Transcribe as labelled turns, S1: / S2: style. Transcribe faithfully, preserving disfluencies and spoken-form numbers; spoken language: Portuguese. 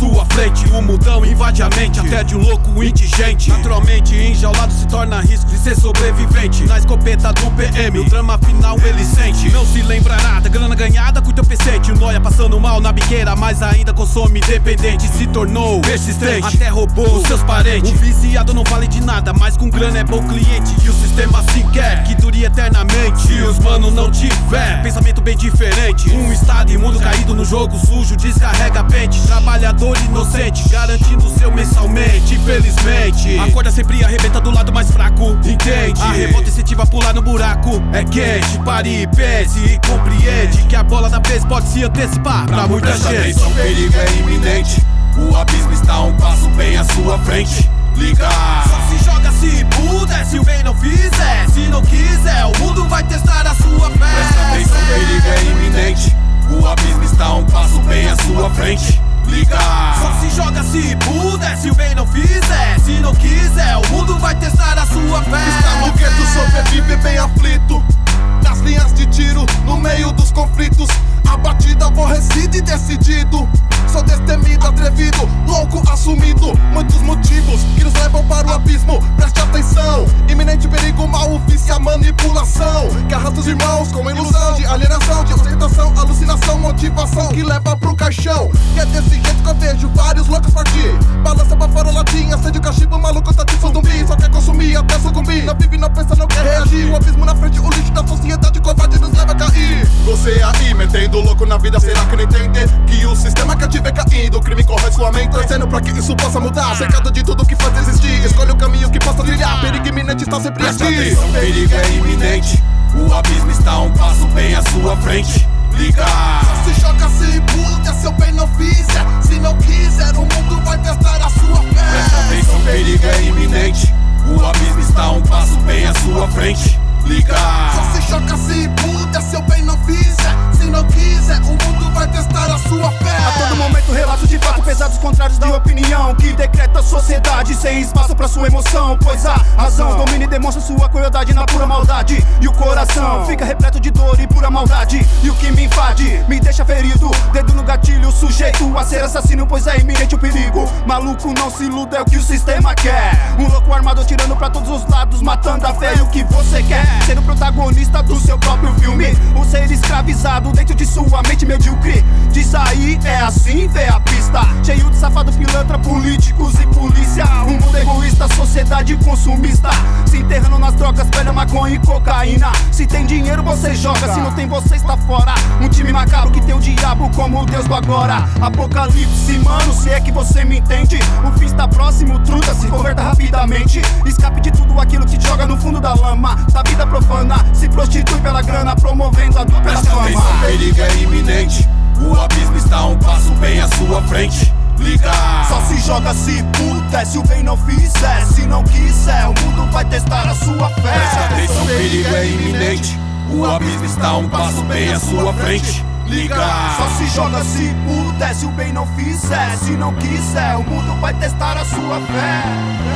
S1: sua frente. O mundão invade a mente, até de um louco indigente. Naturalmente enjaulado se torna risco de ser sobrevivente. Na escopeta do P M, o drama final ele sente. Não se lembrará da grana ganhada com teu pecete. O nóia passando mal na biqueira, mas ainda consome dependente. Se tornou persistente, até roubou os seus parentes. O viciado não vale de nada, mas com grana é bom cliente. E o sistema assim quer que dure eternamente. Se os manos não tiver pensamento bem diferente, um estado imundo caído no jogo sujo descarrega pente. Trabalhador inocente, garantindo seu mensalmente. Infelizmente, a corda sempre arrebenta do lado mais fraco, entende? A revolta incentiva a pular no buraco. É quente, pare e pense e compreende que a bola da vez pode se antecipar pra muita gente.
S2: Presta atenção, o perigo é iminente. O abismo está um passo bem à sua frente. Liga!
S1: Só se joga se puder, se o bem não fizer. Se não quiser, o mundo vai testar a sua fé.
S2: Presta atenção, o perigo é iminente. O abismo está um passo bem à sua frente. Liga!
S1: Só se joga se puder, se o bem não fizer. Se não quiser, o mundo vai testar a sua fé.
S2: Está no gueto, sobrevive bem aflito. Nas linhas de tiro, no meio dos conflitos. Abatido, aborrecido e decidido. Sou destemido, atrevido, louco, assumido. Muitos motivos que nos levam para o abismo. Preste atenção, iminente perigo, mal ofício, a manipulação que arrasta os irmãos com ilusão de alienação, de ostentação, alucinação, motivação que leva pro caixão. Que é desse jeito que eu vejo vários loucos partir. Balança pra fora latinha, acende o cachimbo, maluco tá tipo zumbi. Só quer consumir até sucumbir. Não vive, não pensa, não quer reagir. O abismo na frente, o lixo da sociedade covarde nos leva a cair. Você aí metendo louco na vida, será que não entende? Que o sistema quer te ver caindo, o crime corrói sua mente, torcendo pra que isso possa mudar. Cercado de tudo que faz existir, escolhe o caminho que possa trilhar. Perigo iminente está sempre Presta aqui. atenção, perigo é iminente. O abismo está um passo bem à sua frente. Liga!
S1: Só se joga se puder, se o bem não fizer. Se não quiser, o mundo vai testar a sua fé.
S2: Presta atenção, perigo é iminente. O abismo está um passo bem à sua frente. Liga!
S1: Só se joga se puder, se o bem não fizer. Se não quiser, o mundo vai testar a sua fé.
S3: A todo momento relatos de fato pesados contrários de opinião que decreta a sociedade sem espaço pra sua emoção. Pois a razão domina e demonstra sua crueldade na pura maldade. E o coração fica repleto de dor e pura maldade. E o que me invade, me deixa ferido. Dedo no gatilho, sujeito a ser assassino, pois é iminente o perigo. Maluco, não se iluda, é o que o sistema quer. Um louco armado atirando pra todos os lados, matando a fé. E o que você quer? Ser o protagonista do seu próprio filme, ou ser escravizado dentro de sua mente medíocre. Diz aí, é assim, vê a pista. Cheio de safado, pilantra, políticos e polícia. Um mundo egoísta, sociedade consumista. Se enterrando nas drogas, velha maconha e cocaína. Se tem dinheiro você joga, se não tem você está fora. Um time macabro que tem o diabo como o Deus do agora. Apocalipse, mano, se é que você me entende. O fim está próximo, truta, se converta rapidamente. Escape de tudo aquilo que te joga no fundo da lama da vida profana, se prostitui pela grana, promovendo a dor pela
S2: Presta atenção,
S3: fama.
S2: perigo é iminente. O abismo está um passo bem à sua frente. Liga!
S3: Só se joga se puder, se o bem não fizer. Se não quiser, o mundo vai testar a sua fé.
S2: Presta atenção, perigo é iminente. O abismo está um passo bem à sua frente. Liga!
S3: Só se joga se puder, se o bem não fizer. Se não quiser, o mundo vai testar a sua fé.